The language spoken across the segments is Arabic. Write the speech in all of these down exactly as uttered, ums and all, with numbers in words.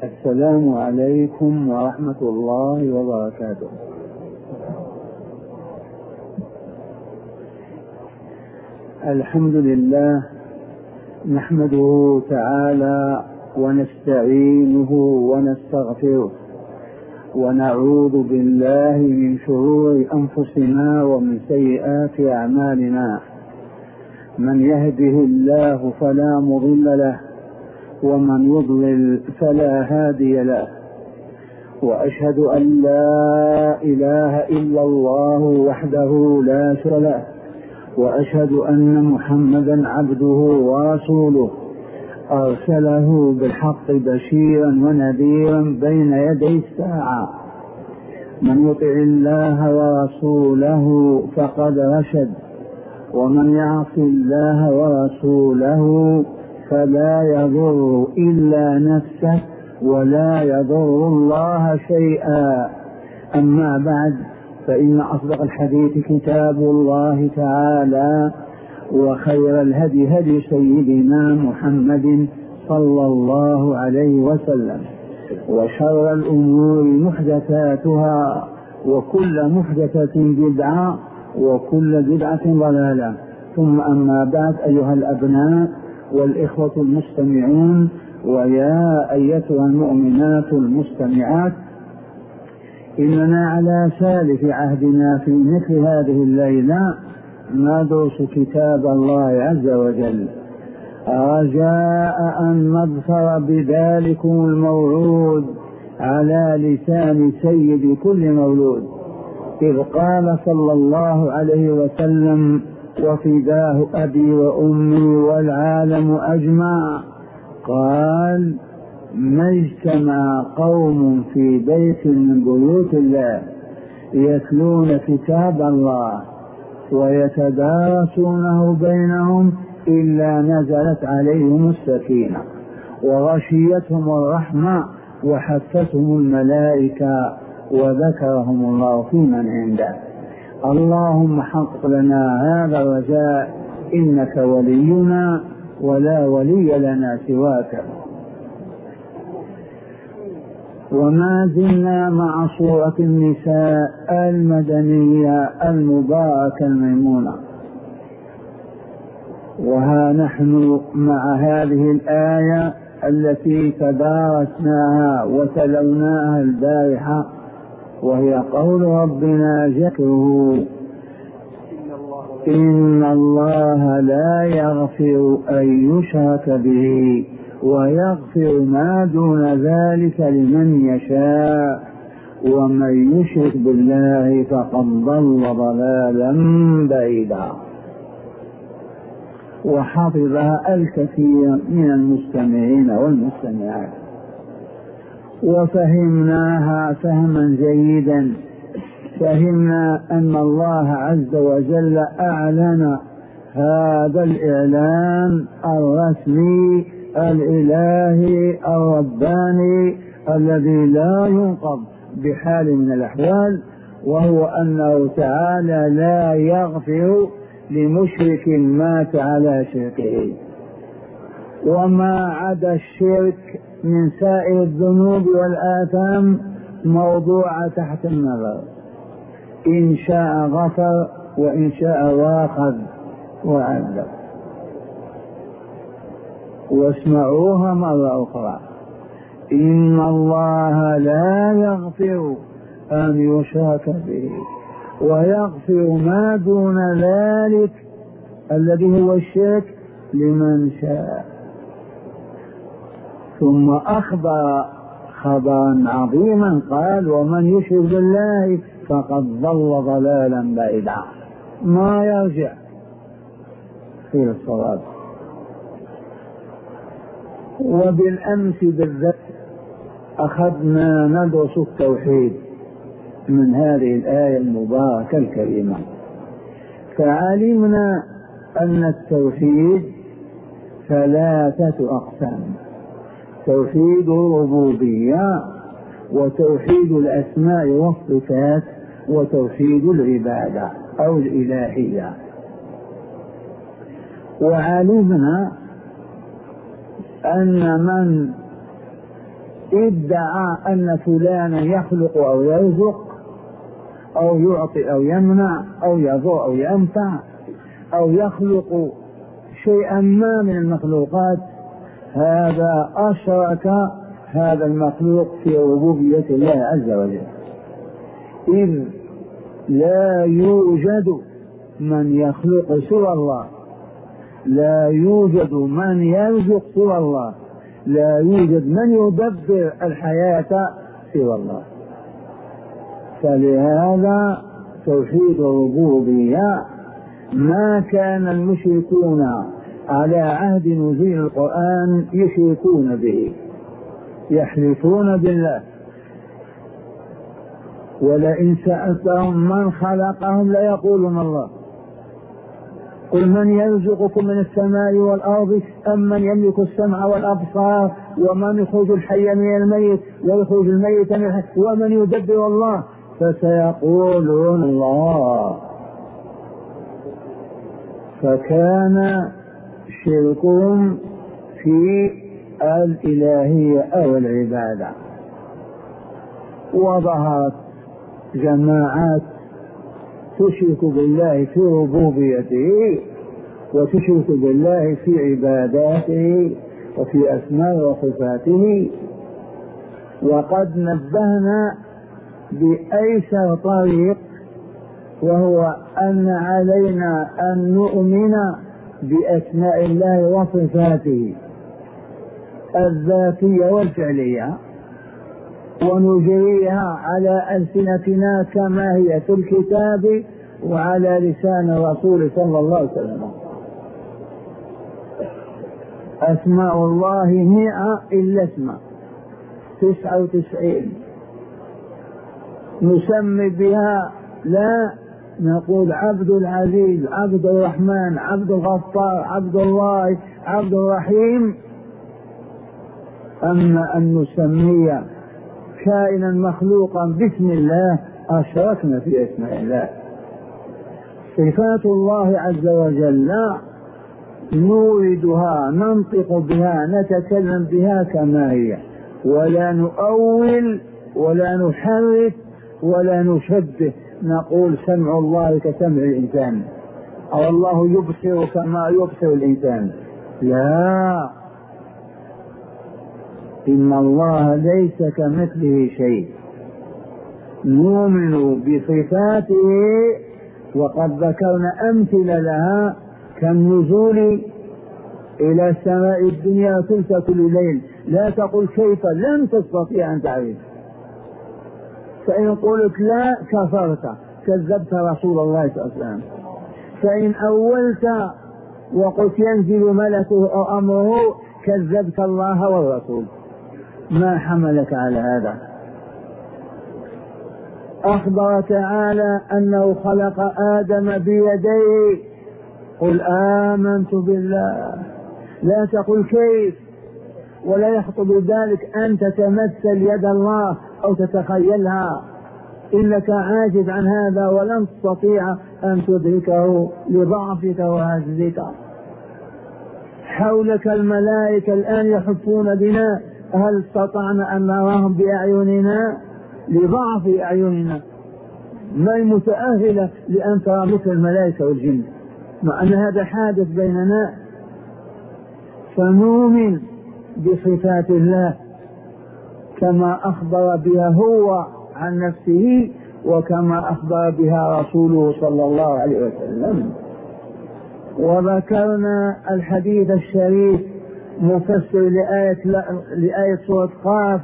السلام عليكم ورحمة الله وبركاته. الحمد لله نحمده تعالى ونستعينه ونستغفره ونعوذ بالله من شرور أنفسنا ومن سيئات أعمالنا. من يهده الله فلا مضل له ومن يضلل فلا هادي له، وأشهد أن لا إله إلا الله وحده لا شريك له، وأشهد أن محمدا عبده ورسوله أرسله بالحق بشيرا ونذيرا بين يدي الساعة. من يطع الله ورسوله فقد رشد، ومن يعص الله ورسوله فلا يضر إلا نفسه ولا يضر الله شيئا. أما بعد، فإن أصدق الحديث كتاب الله تعالى، وخير الهدي هدي سيدنا محمد صلى الله عليه وسلم، وشر الأمور محدثاتها، وكل محدثة بدعة، وكل بدعة ضلالة. ثم أما بعد، أيها الأبناء والإخوة المستمعون، ويا أيتها المؤمنات المستمعات، إننا على سالف عهدنا في مثل هذه الليلة ندرس كتاب الله عز وجل، رجاء أن نظفر بذلكم الموعود على لسان سيد كل مولود، إذ قال صلى الله عليه وسلم: وفداه أبي وأمي والعالم أجمع، قال: ما اجتمع قوم في بيت من بيوت الله يتلون كتاب الله ويتدارسونه بينهم إلا نزلت عليهم السكينة وغشيتهم الرحمة وحفتهم الملائكة وذكرهم الله في من عنده. اللهم حقق لنا هذا الرجاء، إنك ولينا ولا ولي لنا سواك. وما زلنا مع سورة النساء المدنية المباركة الميمونة، وها نحن مع هذه الآية التي تدارسناها وتلوناها البارحة، وهي قول ربنا ذكره: إن الله لا يغفر أن يشرك به ويغفر ما دون ذلك لمن يشاء، ومن يشرك بالله فقد ضل ضلالا بعيدا. وحفظها الكثير من المستمعين والمستمعات، وفهمناها فهما جيدا. فهمنا أن الله عز وجل أعلن هذا الإعلان الرسمي الإلهي الرباني الذي لا ينقض بحال من الأحوال، وهو أنه تعالى لا يغفر لمشرك مات على شركه، وما عدا الشرك من سائر الذنوب والآثام موضوع تحت النظر، إن شاء غفر وإن شاء واخذ وعذب. واسمعوها مرة أخرى: إن الله لا يغفر أن يشرك به ويغفر ما دون ذلك الذي هو الشرك لمن شاء. ثم أخبر خبرا عظيما، قال: ومن يشرك بالله فقد ضل ضلالا بعيدا، ما يرجع في الصواب. وبالأمس بالذات أخذنا ندرس التوحيد من هذه الآية المباركة الكريمة، فعلمنا أن التوحيد ثلاثة أقسام: توحيد الربوبية، وتوحيد الأسماء والصفات، وتوحيد العبادة أو الإلهية. وعلمنا أن من ادعى أن فلانا يخلق أو يرزق أو يعطي أو يمنع أو يضر أو ينفع أو يخلق شيئا ما من المخلوقات، هذا أشرك هذا المخلوق في ربوبية الله عز وجل، إذ لا يوجد من يخلق سوى الله، لا يوجد من يرزق سوى الله، لا يوجد من يدبر الحياة سوى الله. فلهذا توحيد الربوبية ما كان المشركون على عهد نزول القرآن يشركون به، يحلفون بالله، ولئن سألتهم من خلقهم ليقولون الله. قل من يرزقكم من السماء والأرض أم من يملك السمع والأبصار ومن يخرج الحي من الميت ويخرج الميت من الحي ومن يدبر الله، فسيقولون الله. فكان شركهم في الإلهية أو العبادة. وظهرت جماعات تشرك بالله في ربوبيته وتشرك بالله في عباداته وفي أسماء وصفاته. وقد نبهنا بأيسر طريق، وهو أن علينا أن نؤمن بأسماء الله وصفاته الذاتية والفعلية ونجريها على ألسنتنا كما هي في الكتاب وعلى لسان الرسول صلى الله عليه وسلم. أسماء الله مئة إلا اسم تسعة وتسعين نسمي بها، لا نقول عبد العزيز، عبد الرحمن، عبد الغفار، عبد الله، عبد الرحيم. أما أن نسمي كائنا مخلوقا باسم الله أشركنا في اسماء الله. صفات الله عز وجل نوردها، ننطق بها، نتكلم بها كما هي، ولا نؤول ولا نحرف ولا نشبه، نقول سمع الله كسمع الإنسان أو الله يبصر كما يبصر الإنسان، لا، إن الله ليس كمثله شيء. نؤمن بصفاته وقد ذكرنا أمثلة لها كالنزول إلى السماء الدنيا ثلث كل ليل، لا تقل كيف، لن تستطيع أن تعرف. فإن قلت لا كفرت، كذبت رسول الله صلى الله عليه وسلم. فإن أولت وقلت ينزل ملكه أو أمره، كذبت الله والرسول. ما حملك على هذا؟ أخبر تعالى أنه خلق آدم بيديه، قل آمنت بالله، لا تقل كيف، ولا يخطب ذلك أن تتمثل يد الله أو تتخيلها، إنك عاجز عن هذا ولن تستطيع أن تدركه لضعفك وعجزك. حولك الملائكة الآن يحفون بنا، هل استطعنا أن نراهم بأعيننا؟ لضعف أعيننا، ما المتأهلة لأن ترى مثل الملائكة والجن، مع أن هذا حادث بيننا. فنؤمن بصفات الله كما أخبر بها هو عن نفسه وكما أخبر بها رسوله صلى الله عليه وسلم. وذكرنا الحديث الشريف مفسر لآية, لآية سورة قاف: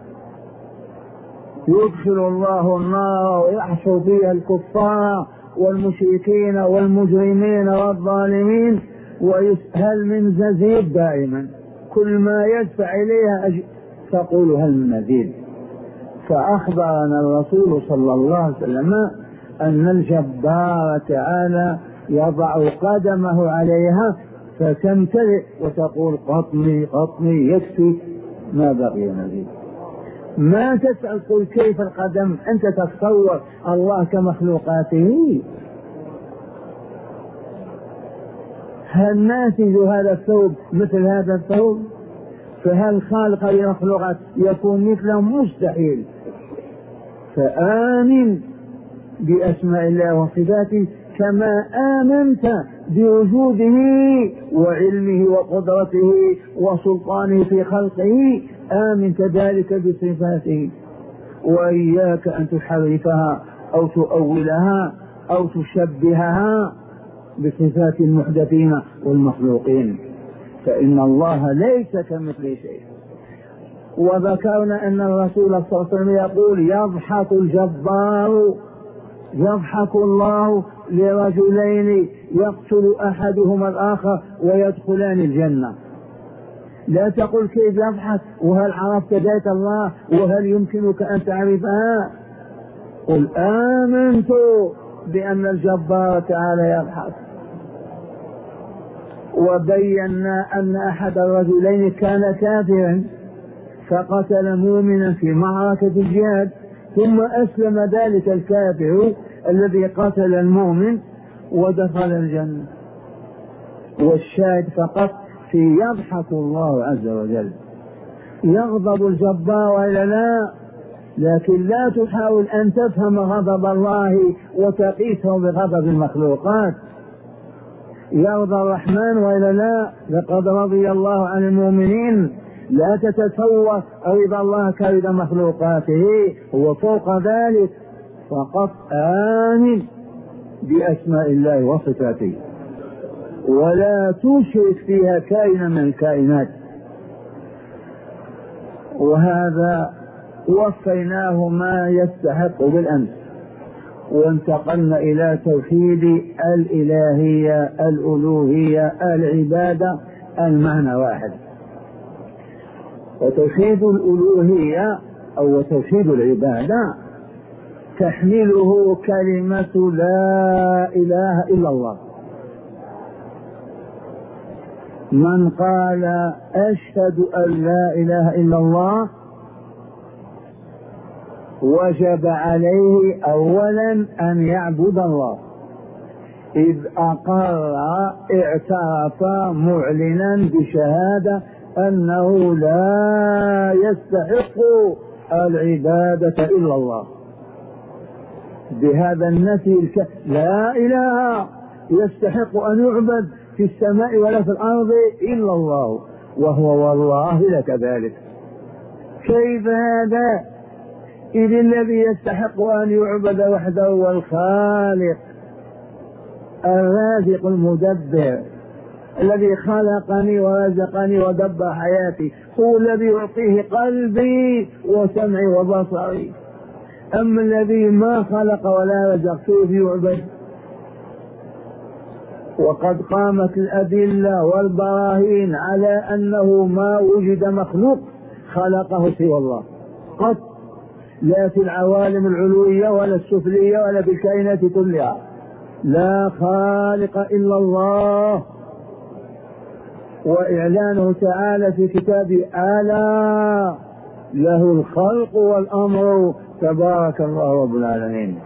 يدخل الله النار ويحشر فيها الكفار والمشركين والمجرمين والظالمين ويسهل من ززيد، دائما كل ما يدفع إليها أج... تقول هل من مزيد. فأخبرنا الرسول صلى الله عليه وسلم أن الجبار تعالى يضع قدمه عليها فتمتلئ وتقول قطني قطني يكفي، ما بقي مزيد. ما تسأل قل كيف القدم، أنت تتصور الله كمخلوقاته. هل ناتج هذا الثوب مثل هذا الثوب؟ فهل خالق المخلوقات يكون مثلهم؟ مستحيل. فآمن بأسماء الله وصفاته كما آمنت بوجوده وعلمه وقدرته وسلطانه في خلقه، آمن كذلك بصفاته. وإياك أن تحرفها أو تؤولها أو تشبهها بصفات المحدثين والمخلوقين، فإن الله ليس كمثله شيء. وذكرنا أن الرسول صلى الله عليه وسلم يقول: يضحك الجبار يضحك الله لرجلين يقتل أحدهما الآخر ويدخلان الجنة. لا تقل كيف يضحك وهل عرفت ذات الله وهل يمكنك أن تعرفها؟ قل آمنت بأن الجبار تعالى يضحك. وبينا أن أحد الرجلين كان كافرا فقتل مؤمنا في معركة الجهاد، ثم أسلم ذلك الكافر الذي قتل المؤمن ودخل الجنة. والشاهد فقط في يضحك الله عز وجل. يغضب الجبار إلى لا، لكن لا تحاول أن تفهم غضب الله وتقيسه بغضب المخلوقات. يرضى الرحمن وإلا لا، لقد رضي الله عن المؤمنين. لا تتصور رضا الله كرضا مخلوقاته، هو فوق ذلك. فقط آمن بأسماء الله وصفاته ولا تشرك فيها كائنا من الكائنات. وهذا وصيناه ما يستحق بالأمس، وانتقلنا إلى توحيد الإلهية الألوهية العبادة، المعنى واحد. وتوحيد الألوهية أو توحيد العبادة تحمله كلمة لا إله إلا الله. من قال أشهد أن لا إله إلا الله وجب عليه أولا أن يعبد الله، إذ أقر اعترف معلنا بشهادة أنه لا يستحق العبادة إلا الله. بهذا النفي الك... لا إله يستحق أن يعبد في السماء ولا في الأرض إلا الله، وهو والله لكذلك. كيف هذا؟ إذ الذي يستحق أن يعبد وحده هو الخالق الرازق المدبر الذي خلقني ورزقني ودبر حياتي، هو الذي يعطيه قلبي وسمعي وبصري. أما الذي ما خلق ولا رزق كيف يعبد؟ وقد قامت الأدلة والبراهين على أنه ما وجد مخلوق خلقه سوى الله قط، لا في العوالم العلوية ولا السفلية ولا في الكائنات كلها. لا خالق إلا الله. وإعلانه تعالى في كتابه: ألا له الخلق والأمر تبارك الله رب العالمين.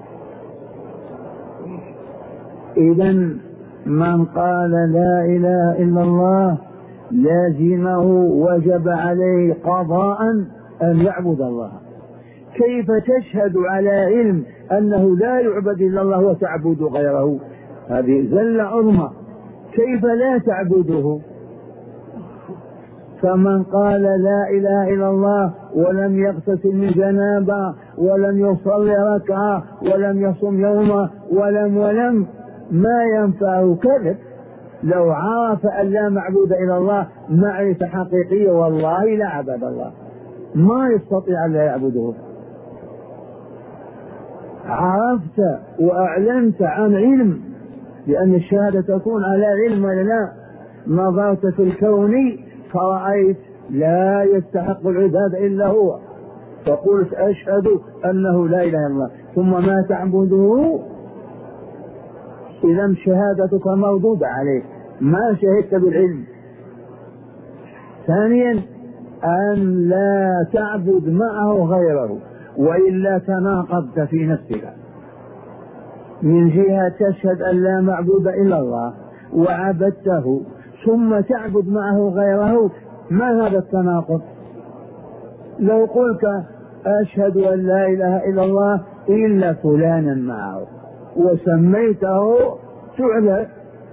إذن من قال لا إله إلا الله لازمه وجب عليه قضاء أن يعبد الله. كيف تشهد على علم أنه لا يعبد إلا الله وتعبد غيره؟ هذه زلة عظمى. كيف لا تعبده؟ فمن قال لا إله إلا الله ولم يغتسل من جنابه ولم يصلي ركعة ولم يصم يوما ولم ولم ما ينفعه كذب. لو عرف أن لا معبود إلا الله معرفة حقيقية والله لا عبد الله، ما يستطيع أن لا يعبده. عرفت وأعلنت عن علم، لأن الشهادة تكون على علم ولا لا. نظرت في الكون فرأيت لا يستحق العبادة إلا هو، فقلت أشهد أنه لا إله إلا الله، ثم ما تعبده. إذا شهادتك موجودة عليك، ما شهدت بالعلم. ثانيا أن لا تعبد معه غيره، وإلا تناقضت في نفسك. من جهة تشهد أن لا معبود إلا الله وعبدته، ثم تعبد معه غيره، ما هذا التناقض؟ لو قلت أشهد أن لا إله إلا الله إلا فلانا معه وسميته تعلى،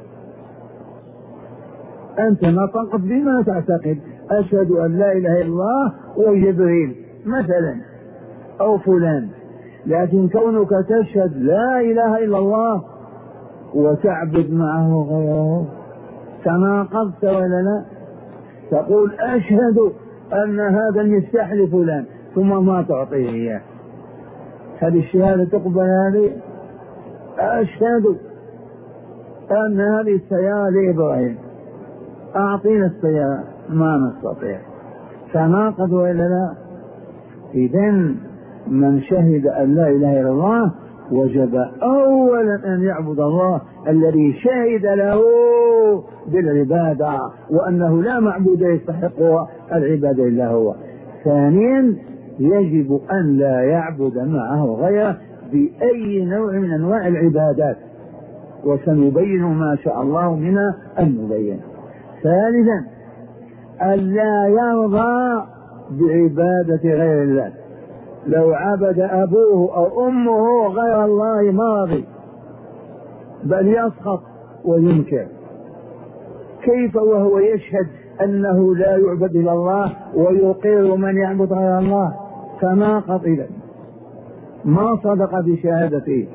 أنت نطقت بما تعتقد، أشهد أن لا إله إلا الله وجبريل مثلا أو فلان، لكن كونك تشهد لا إله إلا الله وتعبد معه غيره تناقضت ولا لا؟ تقول أشهد أن هذا المفتاح لفلان ثم ما تعطيه إياه، هذه الشهادة تقبل؟ هذه أشهد أن هذه السيارة لإبراهيم أعطينا السيارة ما نستطيع، تناقض ولا لا؟ إذن من شهد أن لا إله إلا الله وجب أولا أن يعبد الله الذي شهد له بالعبادة وأنه لا معبود يستحق العبادة إلا هو. ثانيا يجب أن لا يعبد معه غيره بأي نوع من أنواع العبادات، وسنبين ما شاء الله منا أن نبين. ثالثا أن لا يرضى بعبادة غير الله، لو عبد أبوه أو أمه غير الله ما رضي بل يسخط وينكر. كيف وهو يشهد أنه لا يعبد إلا الله ويقر من يعبد غير الله؟ تناقض إذن، ما صدق بشهادته.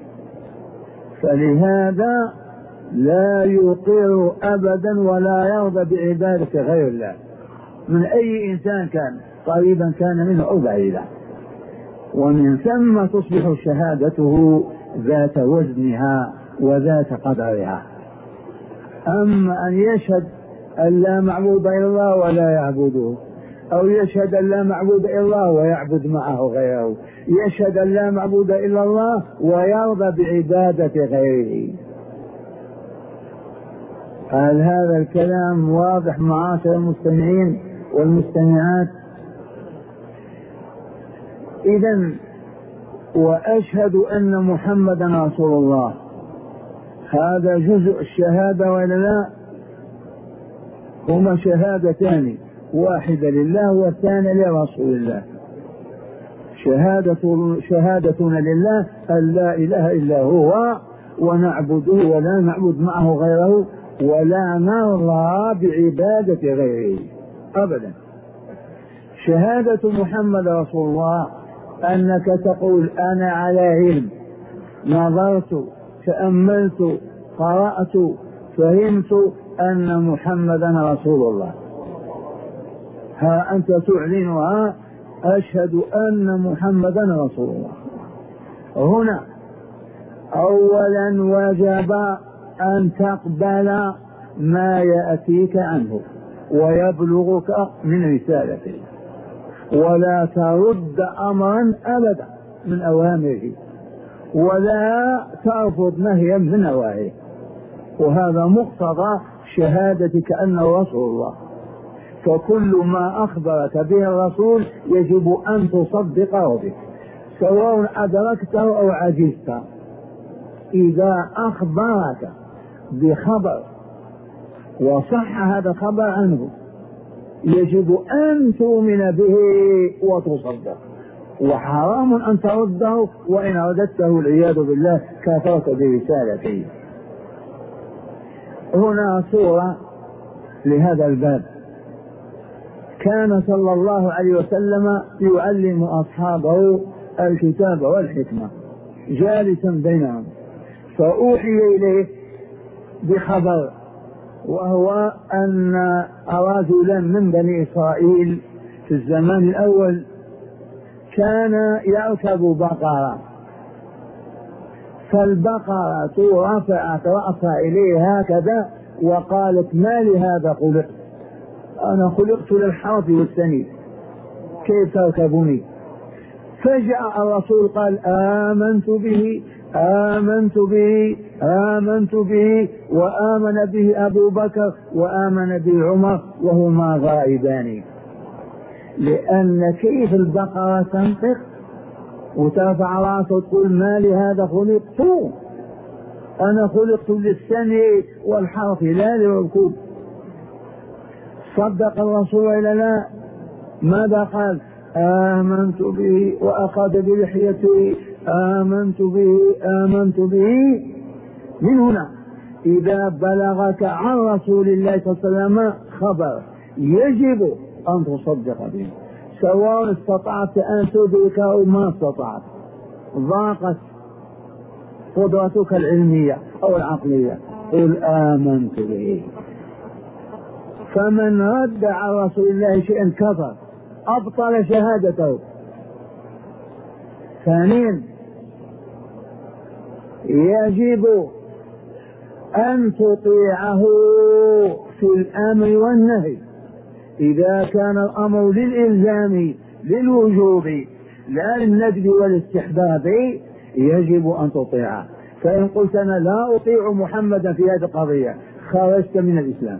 فلهذا لا يقر أبدا ولا يرضى بعبادة غير الله من أي إنسان كان، قريبا كان منه أو بعيدا، ومن ثم تصبح شهادته ذات وزنها وذات قدرها. أما أن يشهد أن لا معبود إلا الله ولا يعبده، أو يشهد أن لا معبود إلا الله ويعبد معه غيره، يشهد أن لا معبود إلا الله ويرضى بعبادة غيره، هل هذا الكلام واضح معاشر المستمعين والمستمعات؟ إذن وأشهد أن محمدا رسول الله هذا جزء الشهادة ولا لا؟ هما شهادتان، واحدة لله والثانية لرسول الله. شهادة شهادتنا لله أن لا إله إلا هو ونعبده ولا نعبد معه غيره ولا نرضى بعبادة غيره أبدا. شهادة محمد رسول الله أنك تقول أنا على علم، نظرت، تأملت، قرأت، فهمت أن محمدا رسول الله، ها أنت تعلنها أشهد أن محمدا رسول الله. هنا أولا وجب أن تقبل ما يأتيك عنه ويبلغك من رسالته، ولا ترد أمرا أبدا من أوامره، ولا ترفض نهيا من نواهيه، وهذا مقتضى شهادتك أنه رسول الله. فكل ما أخبرك به الرسول يجب أن تصدقه به سواء أدركته أو عجزت. إذا أخبرك بخبر وصح هذا الخبر عنه يجب أن تؤمن به وتصدق، وحرام أن ترده، وإن رددته والعياذ بالله كفرت برسالته. هنا صورة لهذا الباب. كان صلى الله عليه وسلم يعلم أصحابه الكتاب والحكمة جالسا بينهم، فأوحي إليه بخبر، وهو أن رجلا من بني إسرائيل في الزمان الأول كان يركب بقرة، فالبقرة رفعت رأسها إليه هكذا وقالت ما لهذا خلقت؟ أنا خلقت للحرث والسني، كيف تركبني؟ فجاء الرسول قال آمنت به آمنت به آمنت به وآمن به أبو بكر وآمن به عمر وهما غائبان. لأن كيف البقرة تنطق وترفع رأسه وتقول ما لهذا خلقت؟ أنا خلقت للسمع والحرث لا للركوب. صدق الرسول إلى لا؟ ماذا قال؟ آمنت به وأخذ بلحيته، آمنت به آمنت به. من هنا إذا بلغك عن رسول الله صلى الله عليه وسلم خبر يجب أن تصدق به، سواء استطعت أن تدركه أو ما استطعت، ضاقت قدرتك العلمية أو العقلية، قل آمنت به. فمن رد على رسول الله شيئا كفر، أبطل شهادته. ثانيا يجب أن تطيعه في الأمر والنهي، إذا كان الأمر للإلزام للوجوب لا للندب والاستحباب يجب أن تطيعه. فإن قلت أنا لا أطيع محمدا في هذه القضية خرجت من الإسلام.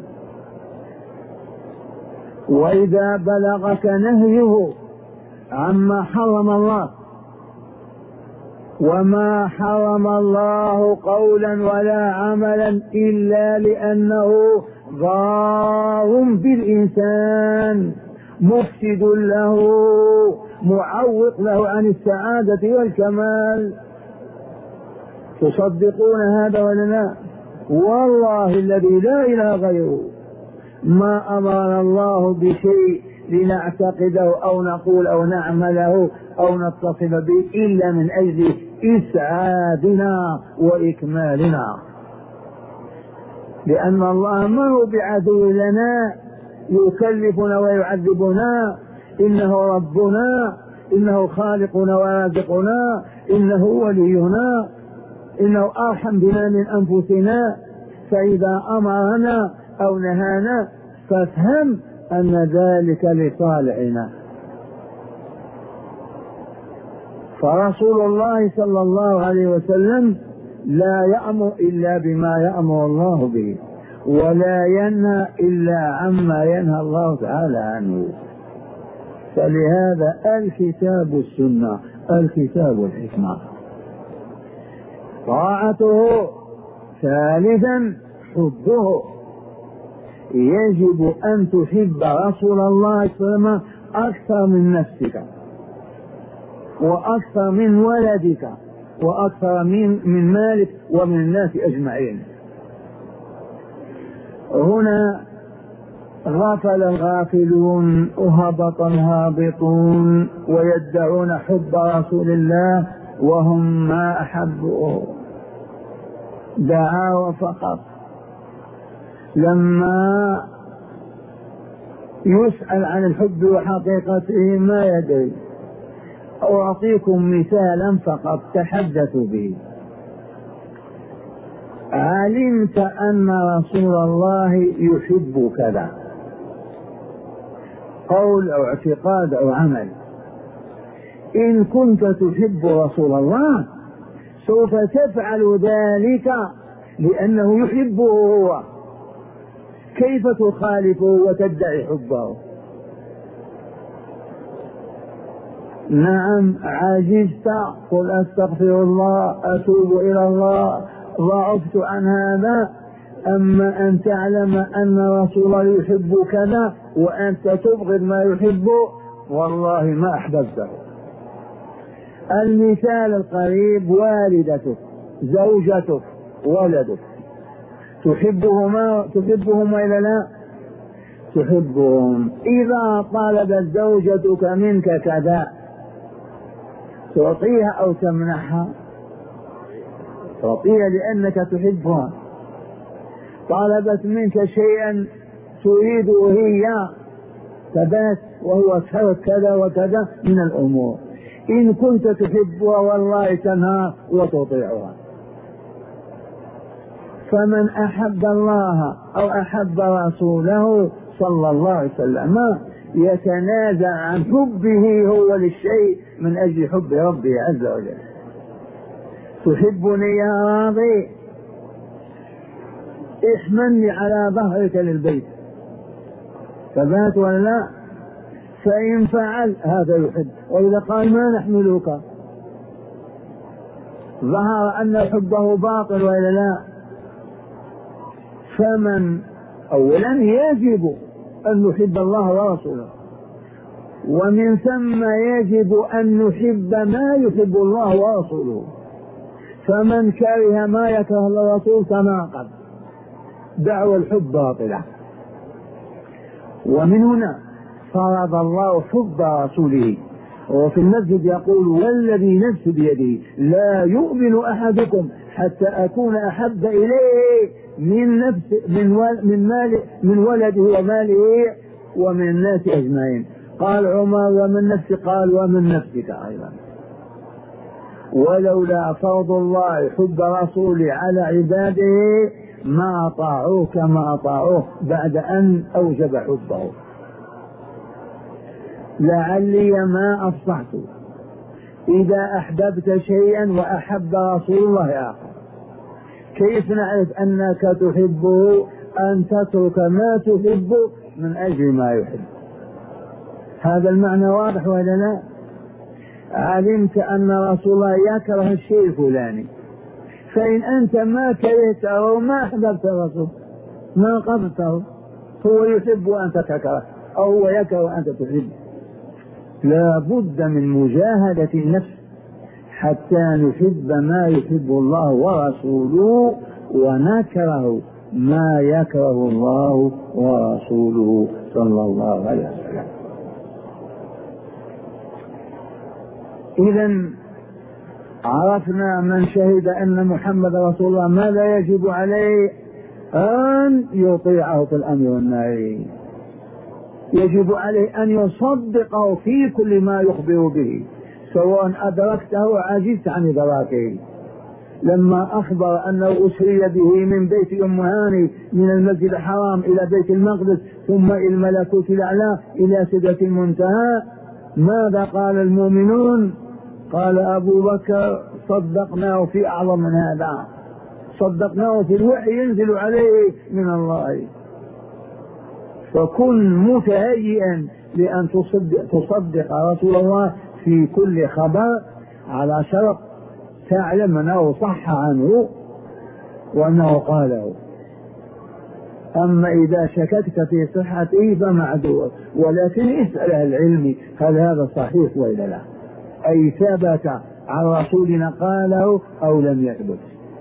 وإذا بلغك نهيه عما حرم الله، وما حرم الله قولا ولا عملا إلا لأنه ضار بالإنسان مفسد له معوق له عن السعادة والكمال، تصدقون هذا ولا لا؟ والله الذي لا إله غيره ما أمرنا الله بشيء لنعتقده أو نقول أو نعمله أو نتصف به إلا من أجل إسعادنا وإكمالنا، لأن الله ما هو بعدو لنا يكلفنا ويعذبنا، إنه ربنا، إنه خالقنا ورازقنا، إنه ولينا، إنه أرحم بنا من أنفسنا. فإذا أمرنا أو نهانا فافهم أن ذلك لصالحنا. فرسول الله صلى الله عليه وسلم لا يأمر إلا بما يأمر الله به، ولا ينهى إلا عما ينهى الله تعالى عنه. فلهذا الكتاب السنة، الكتاب الحكمة، طاعته. ثالثا حبه، يجب أن تحب رسول الله صلى الله عليه وسلم أكثر من نفسك وأكثر من ولدك وأكثر من, من مالك ومن الناس أجمعين. هنا غفل الغافلون وهبط الهابطون ويدعون حب رسول الله وهم ما أحبوه دعاوى فقط. لما يسأل عن الحب وحقيقته ما يدري. أعطيكم مثالا فقط تحدثوا به. علمت أن رسول الله يحب كذا، قول أو اعتقاد أو عمل، إن كنت تحب رسول الله سوف تفعل ذلك لأنه يحبه هو، كيف تخالفه وتدعي حبه؟ نعم عجزت، قل أستغفر الله أتوب إلى الله ضعفت عن هذا. أما أن تعلم أن رسول الله يحب كذا وأنت تبغض ما يحبه والله ما أحببته. المثال القريب والدتك، زوجتك، ولدك، تحبهما تحبهما إلى لا؟ تحبهم. إذا طلبت زوجتك منك كذا تعطيها أو تمنحها؟ تعطيها لأنك تحبها. طلبت منك شيئا تريده هي ثبات وهو كذا وكذا من الأمور، إن كنت تحبها والله تنهى وتطيعها. فمن أحب الله أو أحب رسوله صلى الله عليه وسلم يتنازع عن حبه هو للشيء من أجل حب ربه عز وجل. تحبني يا راضي احملني على ظهرك للبيت، ثبات ولا لا؟ فإن فعل هذا يحب، وإذا قال ما نحملك ظهر أن حبه باطل ولا لا؟ فمن أولا يجب أن نحب الله ورسوله، ومن ثم يجب أن نحب ما يحب الله ورسوله، فمن كره ما يكره الرسول تناقض، دعوى الحب باطلة. ومن هنا فرض الله حب رسوله، وفي المسجد يقول والذي نفس بيده لا يؤمن أحدكم حتى أكون أحب إليه من نفس من من مال من ولده وماله ومن الناس أجمعين. قال عمر ومن نفسي، قال ومن نفسك أيضا. ولولا فرض الله حب رسوله على عباده ما أطاعوه كما أطاعوه بعد أن أوجب حبه. لعلي ما أصبحت إذا أحببت شيئا وأحب رسول الله آخر، كيف نعرف أنك تحبه؟ أن تترك ما تحب من أجل ما يحب. هذا المعنى واضح ولا لا؟ علمت أن رسول الله يكره الشيء الفلاني، فإن أنت ما كرهته وما أحببت الرسول ما قبلته، هو يحب وأنت تكره، أو هو يكره وأنت تحب. لا بد من مجاهدة النفس حتى نحب ما يحب الله ورسوله ونكره ما يكره الله ورسوله صلى الله عليه وسلم. إذن عرفنا من شهد أن محمد رسول الله ما لا يجب عليه أن يطيعه في الأمر والنهي، يجب عليه أن يصدقه في كل ما يخبر به سواء أدركته أو عجزت عن إدراكه. لما أخبر أنه أسري به من بيت أم هاني من المسجد الحرام إلى بيت المقدس ثم إلى الملكوت الأعلى إلى سدرة المنتهى، ماذا قال المؤمنون؟ قال أبو بكر صدقناه في أعظم من هذا، صدقناه في الوحي ينزل عليه من الله. فكن متهيئا لأن تصدق, تصدق رسول الله في كل خبر على شرط تعلم أنه صح عنه وأنه قاله. أما إذا شككت في صحته فمعذور، ولكن اسأل أهل العلم هل هذا صحيح ولا لا، أي ثبت عن رسولنا قاله أو لم يثبت.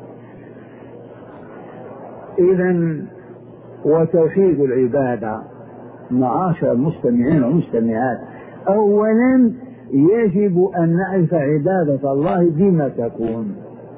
إذن وتوحيد العبادة معاشر المستمعين والمستمعات، أولا يجب أن نعرف عبادة الله بما تكون.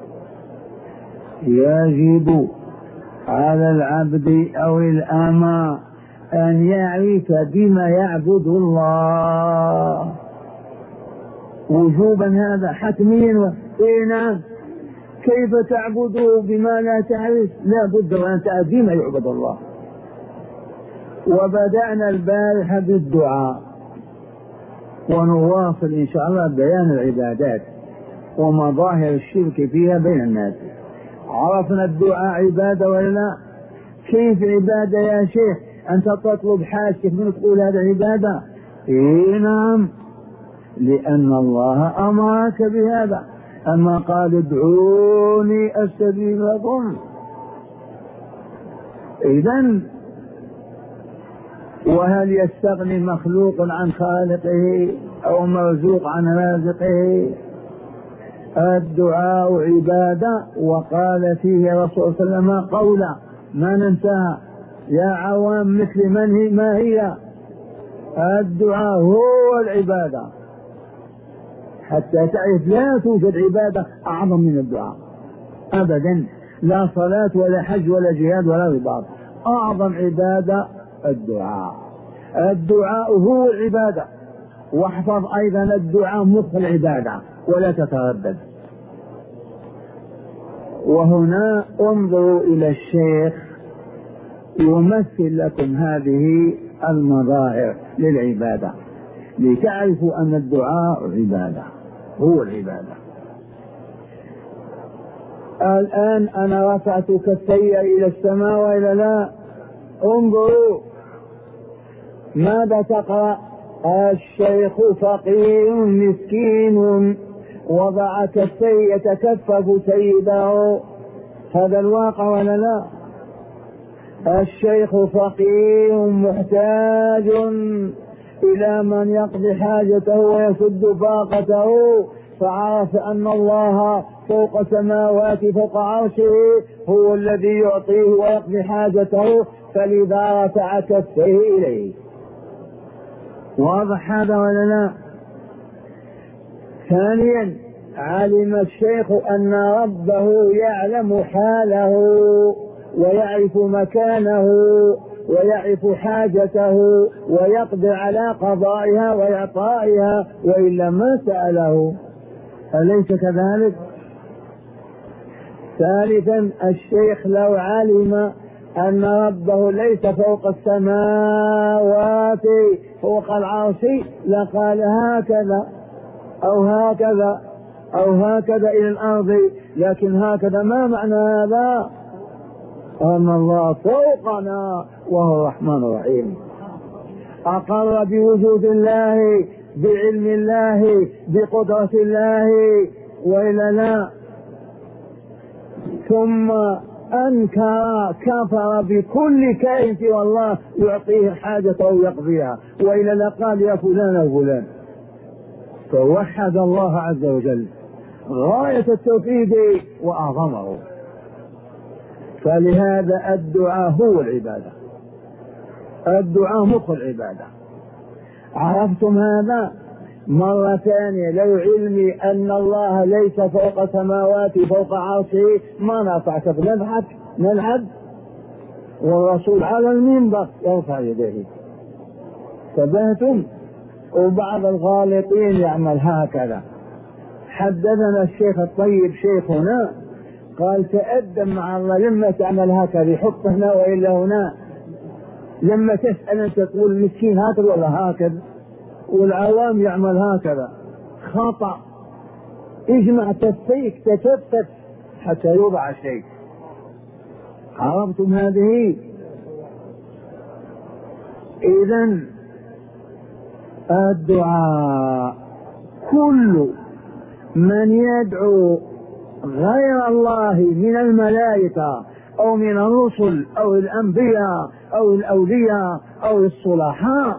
يجب على العبد أو الأمة أن يعرف بما يعبد الله وجوبا، هذا حتميا. نعم، كيف تعبده بما لا تعرف؟ لا بد أن تعرف بما يعبد الله. وبدأنا البارحة بالدعاء، ونواصل إن شاء الله بيان العبادات ومظاهر الشرك فيها بين الناس. عرفنا الدعاء عبادة ولا لا؟ كيف عبادة يا شيخ؟ أنت تطلب حاجتك من تقول هذا عبادة؟ إيه نعم، لأن الله أمرك بهذا، أما قال ادعوني أستجيب لكم. إذن وهل يستغني مخلوق عن خالقه أو مرزوق عن رازقه؟ الدعاء عبادة، وقال فيه رسول صلى الله عليه وسلم قولا ما ننساها يا عوام مثل من هي ما هي؟ الدعاء هو العبادة، حتى تعرف لا توجد عبادة أعظم من الدعاء أبدا، لا صلاة ولا حج ولا جهاد ولا رباط، أعظم عبادة الدعاء. الدعاء هو العبادة، واحفظ أيضا الدعاء مخ العبادة ولا تتردد. وهنا انظروا إلى الشيخ يمثل لكم هذه المظاهر للعبادة لتعرفوا أن الدعاء عبادة، هو العبادة. الآن أنا رفعت كفي إلى السماء وإلى لا؟ انظروا ماذا تقرأ؟ الشيخ فقير مسكين وضع كفيه يتكفف سيده، هذا الواقع ولا لا؟ الشيخ فقير محتاج إلى من يقضي حاجته ويسد فاقته، فعرف أن الله فوق سماوات فوق عرشه هو الذي يعطيه ويقضي حاجته، فلذا رفع كفيه إليه. واضح هذا ولا لا؟ ثانيا علم الشيخ أن ربه يعلم حاله ويعرف مكانه ويعرف حاجته ويقدر على قضائها وإعطائها، وإلا ما سأله. أليس كذلك؟ ثالثا الشيخ لو علم أن ربه ليس فوق السماوات فوق العرش لقال هكذا أو هكذا أو هكذا إلى الأرض، لكن هكذا ما معنى هذا؟ أن الله فوقنا وهو الرحمن الرحيم. أقر بوجود الله بعلم الله بقدرة الله وإلا لا؟ ثم أنكر كفر بكل كائن سوى الله يعطيه حاجته ويقضيها، وإلا لقال يا فلان أو فلان. فوحد الله عز وجل غاية التوحيد وأعظمه. فلهذا الدعاء هو العبادة، الدعاء مخ العبادة. عرفتم هذا؟ مرة ثانية لو علمي أن الله ليس فوق سماواتي فوق عرشه ما نفعك، نضحك نلعب والرسول على المنبر يرفع يديه. تبهتم؟ وبعض الغالطين يعمل هكذا. حدثنا الشيخ الطيب شيخنا قال تأدب مع الله لما تعمل هكذا، يحط هنا وإلا هنا. لما تسأل أنت تقول المسكين هكذا ولا هكذا، والعوام يعمل هكذا، خطأ. اجمع تفيك تتفتت حتى يوضع شيء. عرفتم هذه؟ إذن الدعاء كل من يدعو غير الله من الملائكة أو من الرسل أو الأنبياء أو الأولياء أو الصلحاء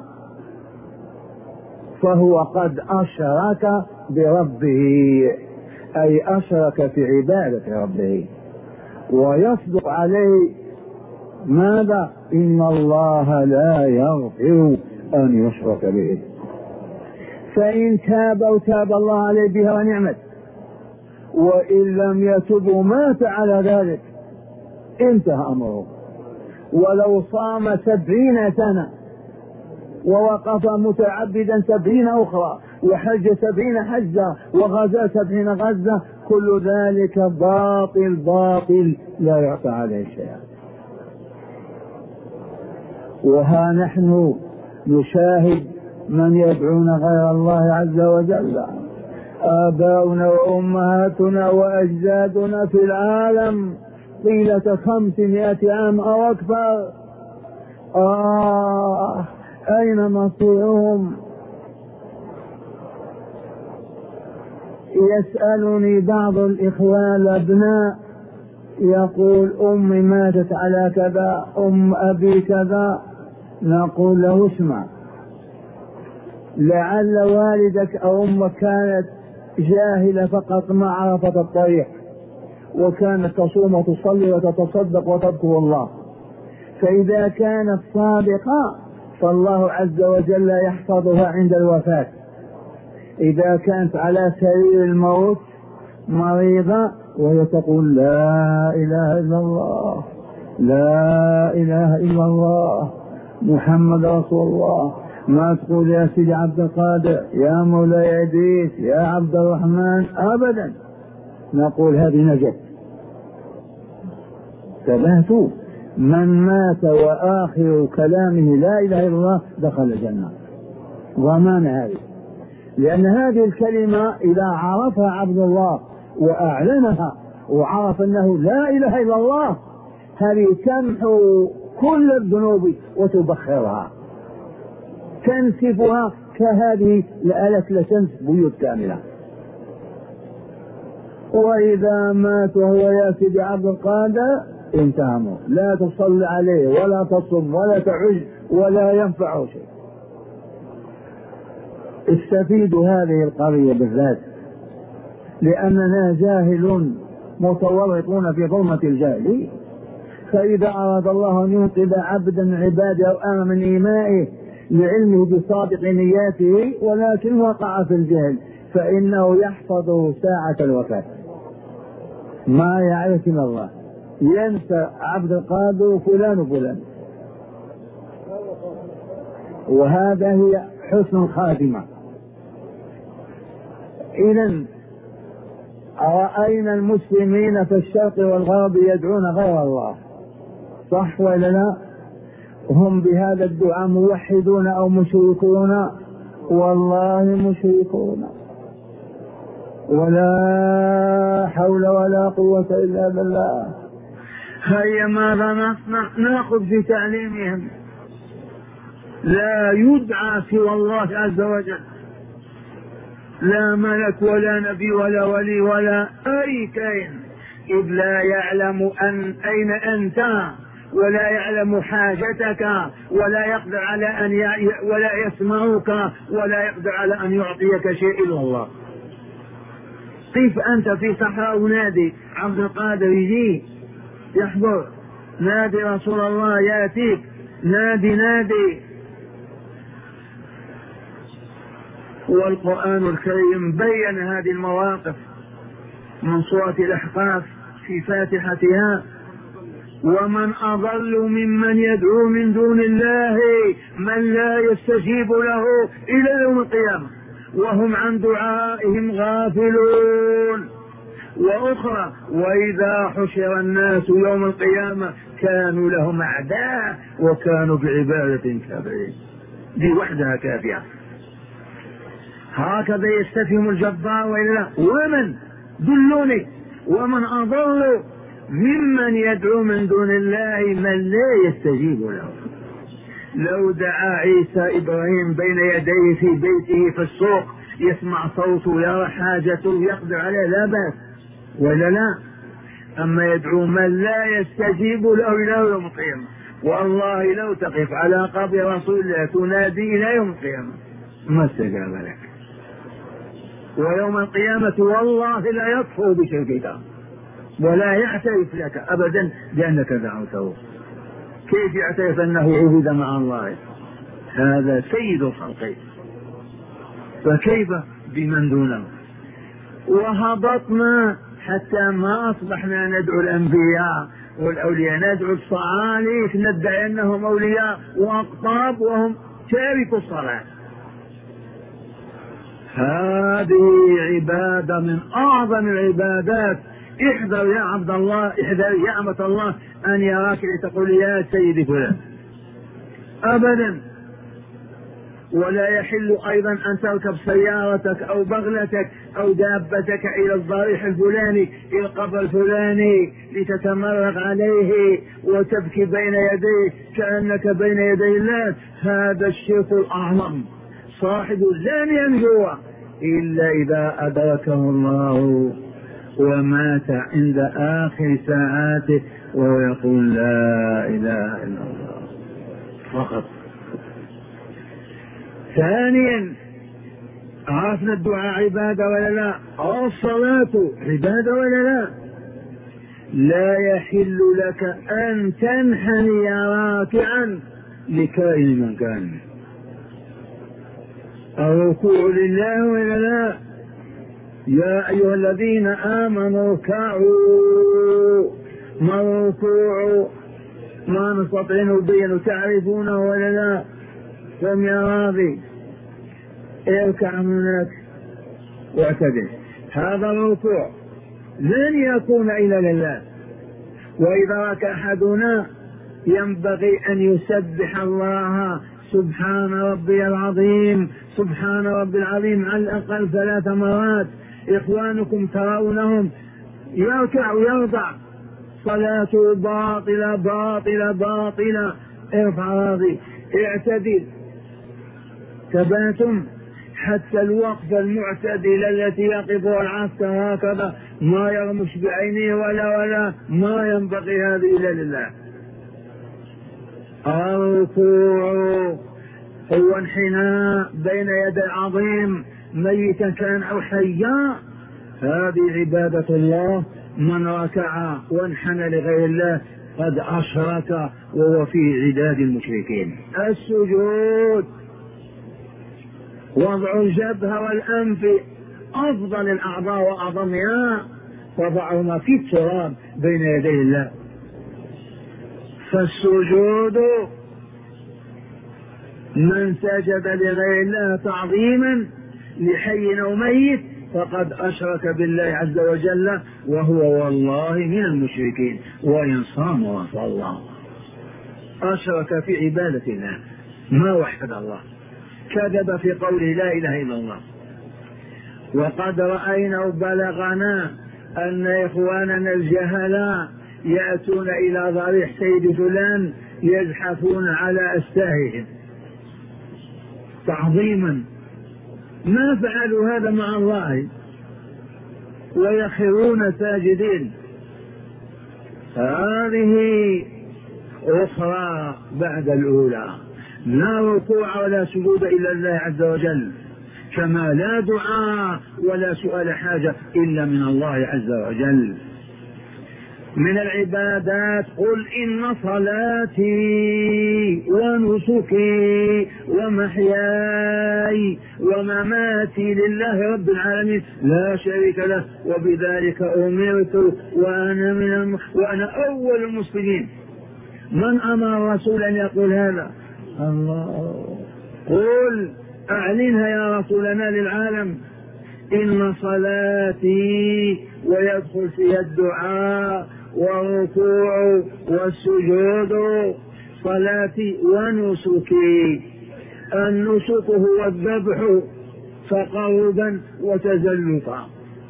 فهو قد أشرك بربه، أي أشرك في عبادة ربه. ويصدق عليه ماذا؟ إن الله لا يغفر أن يشرك به، فإن تاب وتاب الله عليه بها ونعمت، وإن لم يتب مات على ذلك انتهى أمره. ولو صام سبعين سنة ووقف متعبدا سبعين أخرى وحج سبعين حجة وغزا سبعين غزة، كل ذلك باطل باطل لا يعطى عليه شيئا. وها نحن نشاهد من يدعون غير الله عز وجل، آباؤنا وأمهاتنا وأجدادنا في العالم طيلة خمسمائة عام أو أكثر. آه أين مصيرهم؟ يسألني بعض الإخوان الأبناء يقول أمي ماتت على كذا، أم أبي كذا. نقول له اسمع، لعل والدك أو أمك كانت جاهلة فقط ما عرفت الطريق، وكانت تصوم وتصلي وتتصدق وتذكر الله، فإذا كانت صادقة فالله عز وجل يحفظها عند الوفاة. إذا كانت على سرير الموت مريضة وهي تقول لا إله إلا الله لا إله إلا الله محمد رسول الله، ما تقول يا سيدي عبد القادر يا مولاي عديس يا عبد الرحمن أبدا، نقول هذه نجت. تبهتوا؟ من مات وآخر كلامه لا إله إلا الله دخل الجنة ضمان هذه، لأن هذه الكلمة إذا عرفها عبد الله وأعلنها وعرف أنه لا إله إلا الله، هذه تمحو كل الذنوب وتبخرها، تنسفها كهذه الآلة لتنسف بيوت كاملة. وإذا مات وهو يا سيدي عبد القادر انتهى أمره. لا تصلي عليه ولا تصم ولا تعج ولا ينفع شيء. استفيدوا هذه القضية بالذات لأننا جاهلون متورطون في ظلمة الجاهلين. فإذا أراد الله أن ينقذ عبدا من عباده أو آمن من إيمائه لعلمه بصادق نياته ولكن وقع في الجهل فإنه يحفظه ساعة الوفاة ما يعرف من الله، ينسى عبد القادر فلان وفلان. وهذا هي حسن الخاتمة. إذن رأينا المسلمين في الشرق والغرب يدعون غير الله، صح ولا لا؟ هم بهذا الدعاء موحدون أو مشركون؟ والله مشركون، ولا حول ولا قوة إلا بالله. هيا ماذا نصنع؟ نأخذ في تعليمهم. لا يدعى سوى الله عز وجل، لا ملك ولا نبي ولا ولي ولا أي كائن، إذ لا يعلم أن أين أنت ولا يعلم حاجتك ولا يقدر على أن ي... ولا يسمعك ولا يقدر على أن يعطيك شيء إلا الله. كيف أنت في صحراء ونادي عبد القادر يجي يحضر، نادي رسول الله يأتيك، نادي نادي. والقرآن الكريم بين هذه المواقف من سورة الأحقاف في فاتحتها: ومن أضل ممن يدعو من دون الله من لا يستجيب له إلى يوم القيامة وهم عن دعائهم غافلون. وأخرى: وإذا حشر الناس يوم القيامة كانوا لهم أعداء وكانوا بعبادة كافرين. دي وحدها كافية. هكذا يستفهم الجبار وإلا. ومن دلوني ومن أضل ممن يدعو من دون الله من لا يستجيب له. لو دعا عيسى إبراهيم بين يديه في بيته في السوق يسمع صوته يرى حاجته يقدر عليه لا بأس ولا لا. أما يدعو من لا يستجيب له إلى يوم القيامة. والله لو تقف على قبر رسول الله تنادي إلى يوم القيامة ما استجاب لك. ويوم القيامة والله لا يطفو بشركك ولا يعترف لك أبدا لأنك دعوته. كيف يعترف أنه عبد مع الله؟ هذا سيد الخلق، فكيف بمن دونه؟ وهبطنا حتى ما أصبحنا ندعو الأنبياء والأولياء، ندعو الصالح ندعي أنهم أولياء وأقطاب وهم تاركوا الصلاة. هذه عبادة من أعظم العبادات. احذر يا عبد الله، احذر يا أمة الله أن يراك لتقول يا سيدي فلان أبدا. ولا يحل أيضا أن تركب سيارتك أو بغلتك أو دابتك إلى الضريح الفلاني إلى القبر الفلاني لتتمرغ عليه وتبكي بين يديه كأنك بين يدي الله. هذا الشرك الأعظم. صاحب لن ينجو إلا إذا أدركه الله ومات عند آخر ساعاته وهو يقول لا إله إلا الله فقط. ثانيا عرفنا الدعاء عبادة ولا لا؟ الصلاة عبادة ولا لا؟ لا يحل لك أن تنحني راكعا لكائن من كان. الركوع لله ولا لا؟ يا أيها الذين آمنوا اركعوا. ما الركوع؟ ما نستطيع نبين تعرفونه ولا لا؟ فم يا راضي اركع هناك واعتدل. هذا الركوع لن يكون إلا لله. وإذا ركع أحدنا ينبغي أن يسبح الله سبحان ربي العظيم سبحان ربي العظيم على الأقل ثلاث مرات. إخوانكم ترونهم يركع ويرضع، صلاته باطلة باطلة باطلة. ارفع راضي اعتدل. ثباتم حتى الوقفة المعتدلة التي يقفها العسكر هكذا ما يغمش بعينيه ولا ولا ما ينبغي هذه إلا لله. الركوع هو انحناء بين يدي العظيم ميتا كان أو حيا، هذه عبادة الله. من ركع وانحنى لغير الله قد أشرك وهو في عداد المشركين. السجود وضع الجبهة والأنف أفضل الأعضاء وأعظمها، وضعهما في التراب بين يدي الله. فالسجود من سجد لغير الله تعظيما لحي أو ميت فقد أشرك بالله عز وجل وهو والله من المشركين، وإن صام وصلى أشرك في عبادة الله ما وحد الله، كذب في قوله لا إله إلا الله. وقد رأينا وبلغنا أن إخواننا الجهلاء يأتون إلى ضريح سيد فلان يزحفون على أستاههم تعظيما، ما فعلوا هذا مع الله ويخرون ساجدين. هذه أخرى بعد الأولى، لا ركوع ولا سجود إلا الله عز وجل، كما لا دعاء ولا سؤال حاجة إلا من الله عز وجل. من العبادات قل إن صلاتي ونسكي ومحياي ومماتي لله رب العالمين لا شريك له وبذلك أمرت وأنا, من الم... وأنا أول المسلمين. من أمر الرسول أن يقول هذا؟ الله. قل أعلنها يا رسولنا للعالم، إن صلاتي ويدخل فيها الدعاء والركوع والسجود، صلاتي ونسكي. النسك هو الذبح تقربا وتزلفا،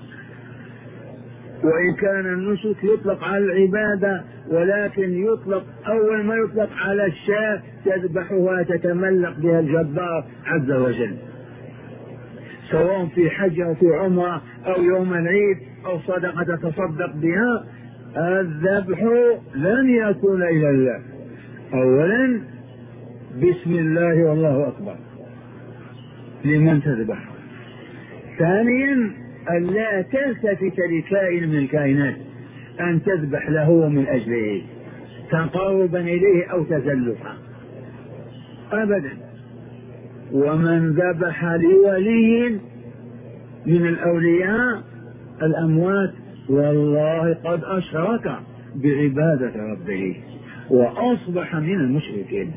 وإن كان النسك يطلق على العبادة ولكن يطلق أول ما يطلق على الشاة تذبحها تتملق بها الجبار عز وجل، سواء في حج أو في عمرة أو يوم العيد أو صدقة تصدق بها. الذبح لن يكون إلا الله، أولا بسم الله والله أكبر لمن تذبح، ثانيا أن لا تلتفت لكائن من الكائنات، أن تذبح له من أجله تقربا إليه أو تزلفا أبدا. ومن ذبح لولي من الأولياء الأموات والله قد أشرك بعبادة ربه وأصبح من المشركين.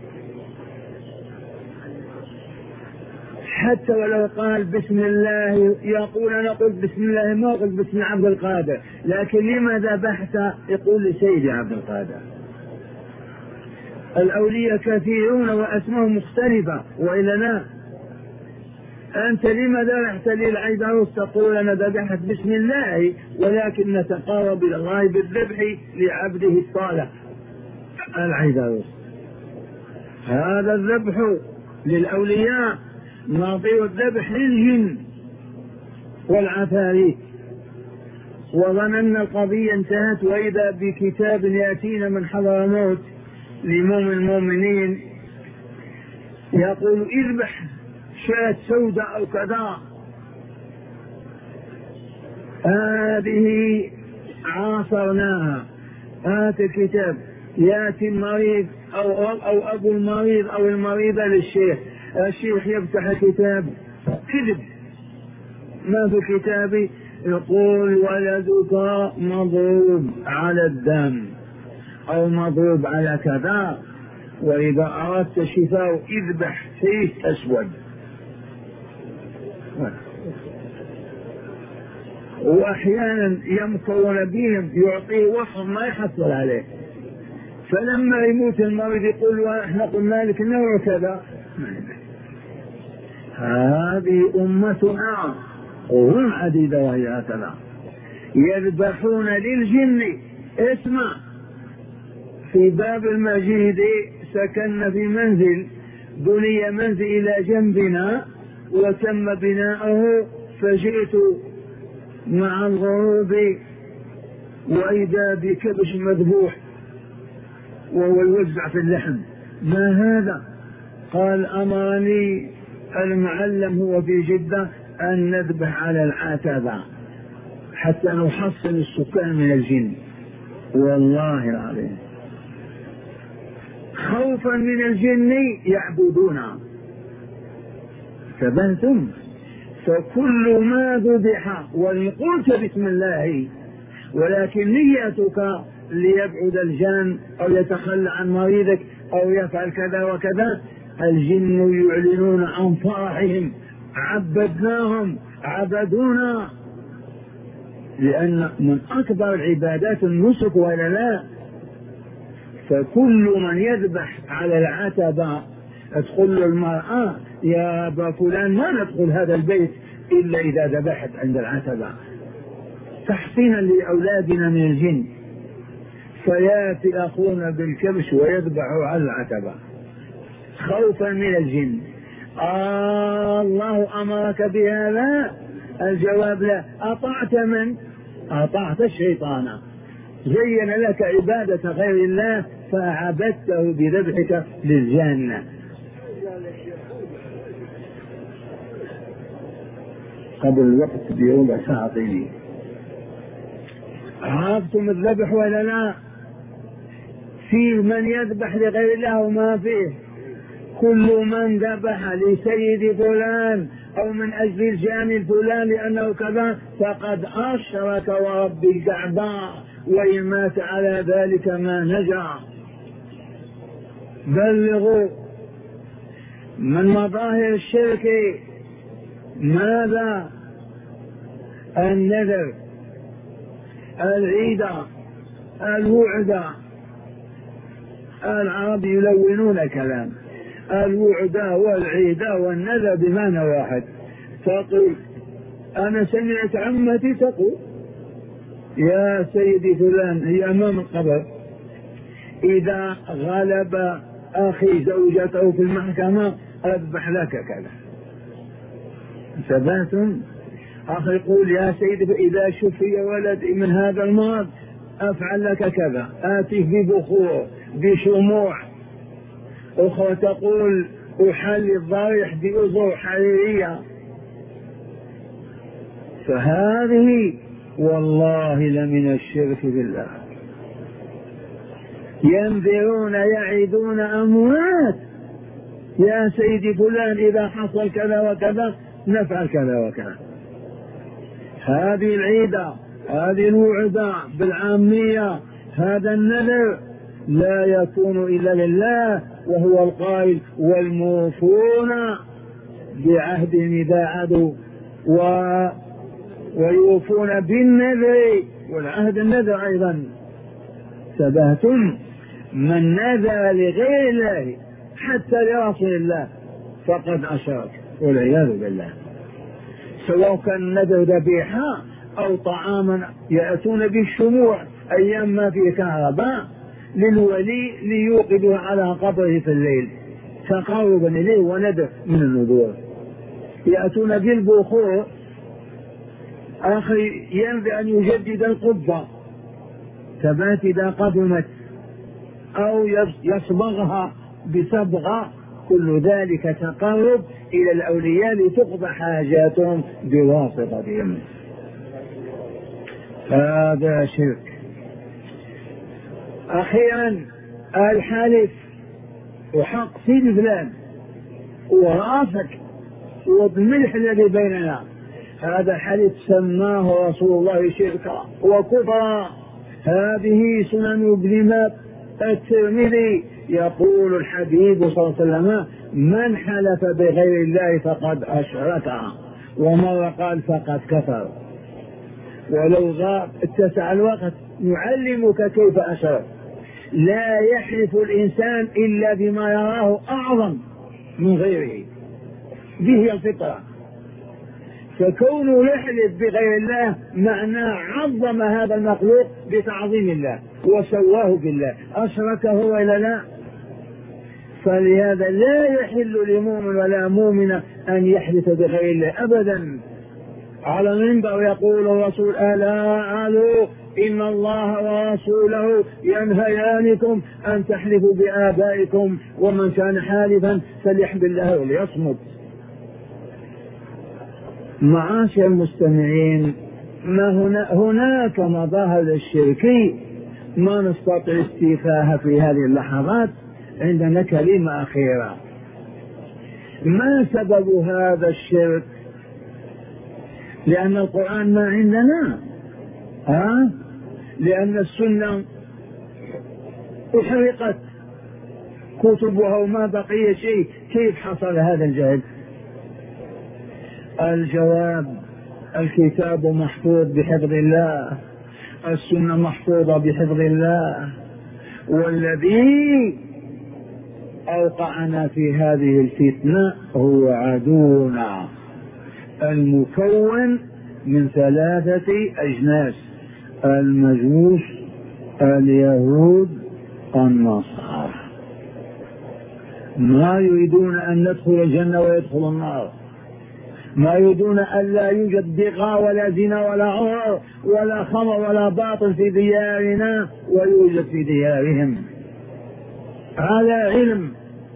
حتى ولو قال بسم الله يقول أنا قلت بسم الله ما قلت بسم عبد القادر، لكن لما ذبحت يقول لسيدي عبد القادر. الأولياء كثيرون وأسماءهم مختلفة وإلا لا. أنت لما ذبحت للعيدروس تقول أنا ذبحت بسم الله، ولكن نتقارب إلى الله بالذبح لعبده الصالح العيدروس. هذا الذبح للأولياء نظير الذبح للجن والعفاريت. وظننا القضية انتهت، وإذا بكتاب يأتينا من حضرموت لمؤمن المؤمنين يقول اذبح شاة سوداء أو كذا. هذه عاصرناها. هات الكتاب، يأتي المريض أو, أو أبو المريض أو المريضة للشيخ، الشيخ يفتح كتاب كذب ما في كتابي، يقول ولدك مضروب على الدم أو مضروب على كذا، وإذا أردت شفاء اذبح فيه أسود. وأحيانا يمكرون بهم يعطيه وصف ما يحصل عليه، فلما يموت المريض يقول وإحنا قلنا لك نوع كذا. هذه أمتنا قرون عديدة وهي هكذا يذبحون للجن. اسمع، في باب المجيد سكننا في منزل، بني منزل إلى جنبنا وتم بناؤه، فجئت مع الغروب وإذا بكبش مذبوح وهو يوزع في اللحم. ما هذا؟ قال أمرني المعلم هو في جدة أن نذبح على العتبة حتى نحصن السكان من الجن. والله العظيم خوفا من الجن يعبدون. فبهتم. فكل ما ذبح وإن قلت بسم الله ولكن نيتك ليبعد الجان أو يتخلى عن مريضك أو يفعل كذا وكذا، الجن يعلنون عن فرحهم: عبدناهم، عبدونا. لأن من أكبر العبادات النسك ولا لا. فكل من يذبح على العتبة تقول له المرأة: يا أبا فلان ما ندخل هذا البيت إلا إذا ذبحت عند العتبة، تحصينا لأولادنا من الجن. فياتي أخونا بالكبش ويذبح على العتبة خوفا من الجن. آه الله أمرك بهذا؟ الجواب لا. أطعت من؟ أطعت الشيطان، زين لك عبادة غير الله فعبدته بذبحك للجنة. قبل الوقت بربع ساعة طويلة. عرفتم الذبح ولا لا؟ في من يذبح لغير الله وما فيه. كل من ذبح لسيد فلان أو من أجل الجاني الفلان لأنه كذا فقد أشرك ورب الكعبة، وإن مات على ذلك ما نجا. بلغوا. من مظاهر الشرك ماذا؟ النذر، العيد، الوعد. العرب يلونون كلام. الوعد والعيد والنذر بمعنى واحد. تقول: أنا سمعت عمتي تقول يا سيدي فلان، هي أمام القبر، إذا غلب أخي زوجته في المحكمة أذبح لك كذا. ثبات. أخي يقول: يا سيدي إذا شفي ولدي من هذا المرض أفعل لك كذا، آتيه ببخور بشموع. أخرى تقول: أحلي الضريح بأزر حريرية. فهذه والله لمن الشرك بالله. ينذرون يعدون أموات: يا سيدي فلان إذا حصل كذا وكذا نفعل كذا وكذا. هذه العيدة، هذه الوعدة بالعامية، هذا النذر لا يكون إلا لله، وهو القائل: والموفون بعهدهم إذا عهدوا و... ويوفون بالنذر، والعهد النذر أيضا. شبهتم. من نذر لغير الله حتى لرسول الله فقد أشرك والعياذ بالله، سواء كان النذر ذبيحة أو طعاما يأتون بالشموع أيام ما في كهرباء للولي ليوقدها على قبره في الليل تقربا إليه وندر من النذور. يأتون بالبخور. أخي ينبغي أن يجدد القبة ثبات إذا قدمت أو يصبغها بصبغة، كل ذلك تقرب إلى الأولياء لتقضى حاجاتهم بواسطتهم. هذا شرك. أخيرا الحلف وحق سيد فلان وراسك وبالملح الذي بيننا، هذا حلف سماه رسول الله شركا وكفرا. هذه سنن ابن ماجه الترمذي. يقول الحبيب صلى الله عليه وسلم: من حلف بغير الله فقد أشرك، ومرة قال فقد كفر. ولو غاب اتسع الوقت نعلمك كيف أشرك. لا يحلف الإنسان إلا بما يراه أعظم من غيره، به الفطرة. فكونه يحلف بغير الله معناه عظم هذا المخلوق بتعظيم الله وسواه بالله. أشركه ولا لا؟ فلهذا لا يحل لمؤمن ولا مؤمنة أن يحدث بغير الله أبدا. على المنبر يقول الرسول: ألا أعلوا إن الله ورسوله ينهيانكم أن تحلفوا بآبائكم ومن كان حالفا فليحمد الله وليصمت. معاشر المستمعين، ما هنا هناك مظاهر الشرك ما نستطيع استيفاها في هذه اللحظات. عندنا كلمة أخيرة: ما سبب هذا الشرك؟ لأن القرآن ما عندنا، ها؟ لأن السنة أحرقت كتبها وما بقي شيء. كيف حصل هذا الجهل؟ الجواب: الكتاب محفوظ بحفظ الله، السنة محفوظة بحفظ الله، والذي أوقعنا في هذه الفتنة هو عدونا المكون من ثلاثة أجناس: المجوس، اليهود، النصارى. ما يريدون أن ندخل الجنة ويدخل النار، ما يريدون أن لا يوجد بغاء ولا زنا ولا عور ولا خمر ولا باطل في ديارنا ويوجد في ديارهم على علم،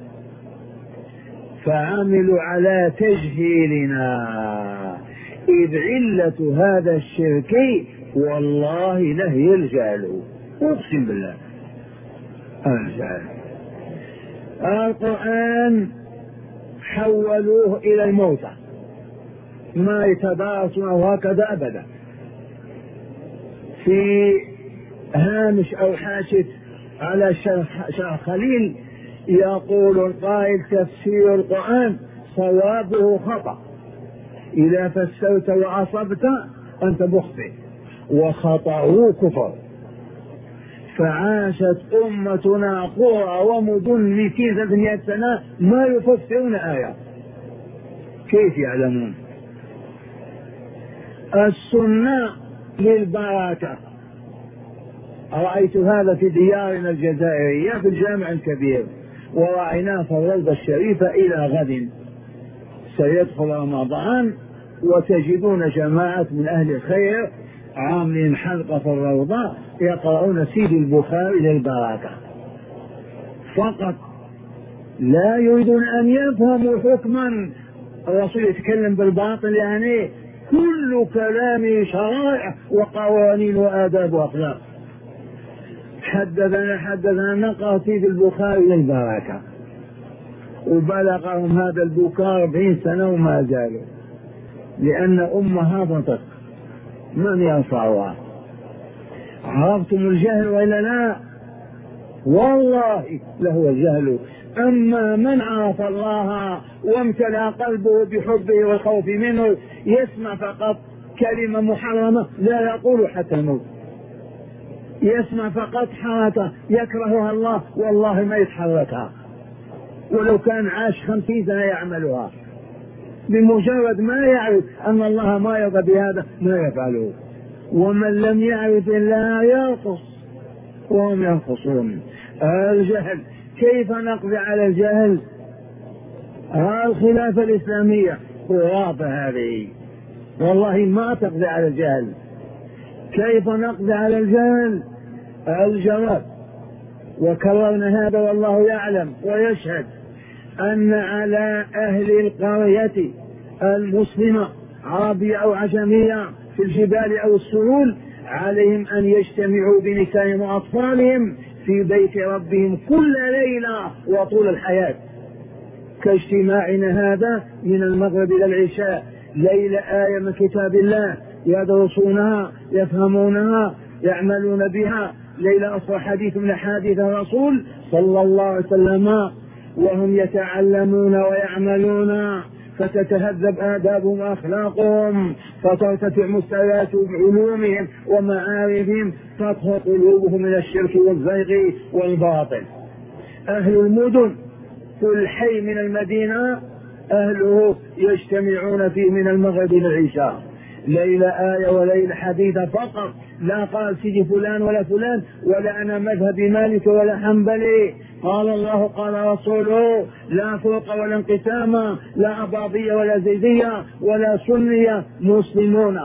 فعملوا على تجهيلنا. إذ علة هذا الشرك والله لهي الجهل، أقسم بالله الجهل. القرآن حولوه إلى الموتى، ما يتدارسون هكذا أبدا. في هامش أو حاشية على شرح خليل يقول القائل: تفسير القرآن صوابه خطأ، إذا فسرت وأصبت أنت مخطئ، وخطأه كفر. فعاشت أمتنا قرى ومدن لكثرة سنة ما يفسرون آية، كيف يعلمون؟ السنة للبركة. رأيت هذا في ديارنا الجزائرية في الجامع الكبير، ورأيناه في الروضة الشريفة. إلى غد سيدخل رمضان وتجدون جماعة من أهل الخير عاملين حلقة في الروضة يقرؤون سيد البخاري للبركة فقط، لا يريدون أن يفهموا حكما. الرسول يتكلم بالباطل، يعني كل كلام شرائع وقوانين وآداب وأخلاق. حدثنا حدثنا نقرأ سيد البخاري للبركة، وبلغهم هذا البكاء أربعين سنة وما زالوا، لأن أمها هبطت من ينفعها. عرفتم الجهل وإلا لا؟ والله لهو الجهل. أما من عرف الله وامتلأ قلبه بحبه والخوف منه يسمع فقط كلمة محرمة لا يقول حتى الموت، يسمع فقط حركة يكرهها الله والله ما يتحركها، ولو كان عاش خمسين سنة يعملها. بمجرد ما يعرف أن الله ما يرضى بهذا ما يفعله. ومن لم يعرف الله يرقص وهم ينقصون. الجهل، كيف نقضي على الجهل؟ الخلافة الإسلامية خرافة هذه، والله ما تقضي على الجهل. كيف نقضي على الجهل؟ الجواب، وكررنا هذا والله يعلم ويشهد، أن على أهل القرية المسلمة عربية أو عجمية في الجبال أو السهول عليهم أن يجتمعوا بنسائهم وأطفالهم في بيت ربهم كل ليلة وطول الحياة، كاجتماعنا هذا من المغرب إلى العشاء، ليلة آية من كتاب الله يدرسونها يفهمونها يعملون بها، ليلة أصل حديث من حديث الرسول صلى الله عليه وسلم، وهم يتعلمون ويعملون، فتتهذب آدابهم وأخلاقهم، فترتفع مستويات علومهم ومعارفهم، تطهر قلوبهم من الشرك والزيغ والباطل. أهل المدن كل حي من المدينة أهله يجتمعون فيه من المغرب إلى العشاء، ليلة آية وليلة حديثة فقط، لا قال سيدي فلان ولا فلان، ولا أنا مذهبي مالك ولا حنبلي. قال الله قال رسوله، لا فوق ولا انقسام، لا أباضية ولا زيدية ولا سنية، مسلمون.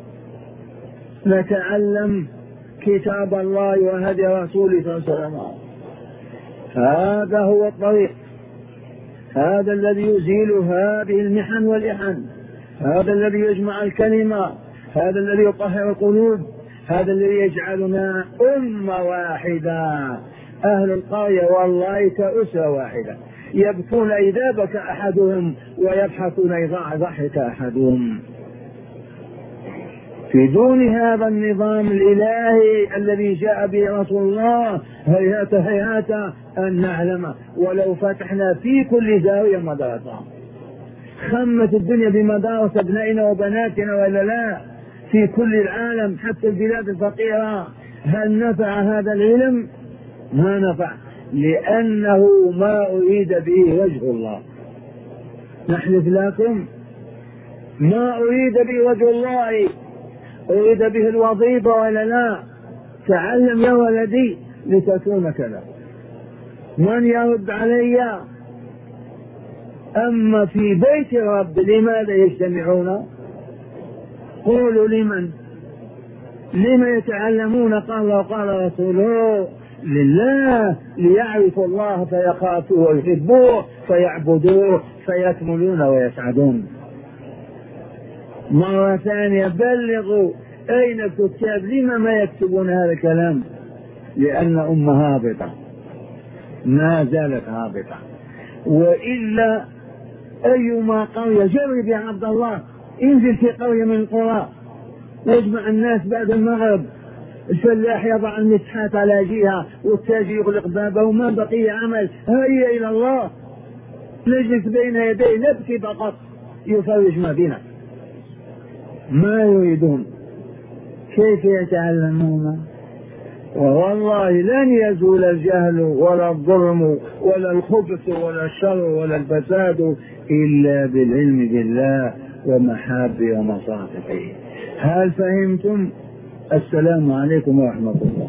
نتعلم كتاب الله وهدي رسوله صلى الله عليه وسلم. هذا هو الطريق، هذا الذي يزيل هذه المحن والإحن، هذا الذي يجمع الكلمة، هذا الذي يطهر القلوب، هذا الذي يجعلنا أمة واحدة. أهل القرية والله كأسرة واحدة، يبكون إذا بكى أحدهم ويضحكون إذا ضحك أحدهم. في دون هذا النظام الإلهي الذي جاء به رسول الله هيهات هيهات أن نعلم، ولو فتحنا في كل زاوية مدرسة، خمت الدنيا بمدارس أبنائنا وبناتنا ولا لا، في كل العالم حتى البلاد الفقيرة، هل نفع هذا العلم؟ ما نفع، لأنه ما أريد به وجه الله. نحلف لكم ما أريد به وجه الله، أريد به الوظيفة ولا لا؟ تعلم يا ولدي لتكون كذا. من يرد علي؟ أما في بيت الرب لماذا يجتمعون؟ قولوا لمن؟ لما يتعلمون؟ قال الله قال رسوله لله، ليعرفوا الله فيخافوه ويحبوه فيعبدوه فيكملون ويسعدون. مرة ثانية بلغوا أين الكتاب؟ لما ما يكتبون هذا الكلام؟ لأن أمة هابطة، ما زالت هابطة. وإلا أيما قرية، جرب يا عبد الله، انزل في قرية من القرى واجمع الناس بعد المغرب، الفلاح يضع المسحات على جهة والتاجر يغلق بابه وما بقي عمل، هيا إلى الله، نجلس بين يديه نبكي فقط يفرج ما بنا. ما يريدون. كيف يتعلمون؟ والله لن يزول الجهل ولا الظلم ولا الخبث ولا الشر ولا الفساد إلا بالعلم بالله ومحابه ومصافحه. هل فهمتم؟ السلام عليكم ورحمة الله.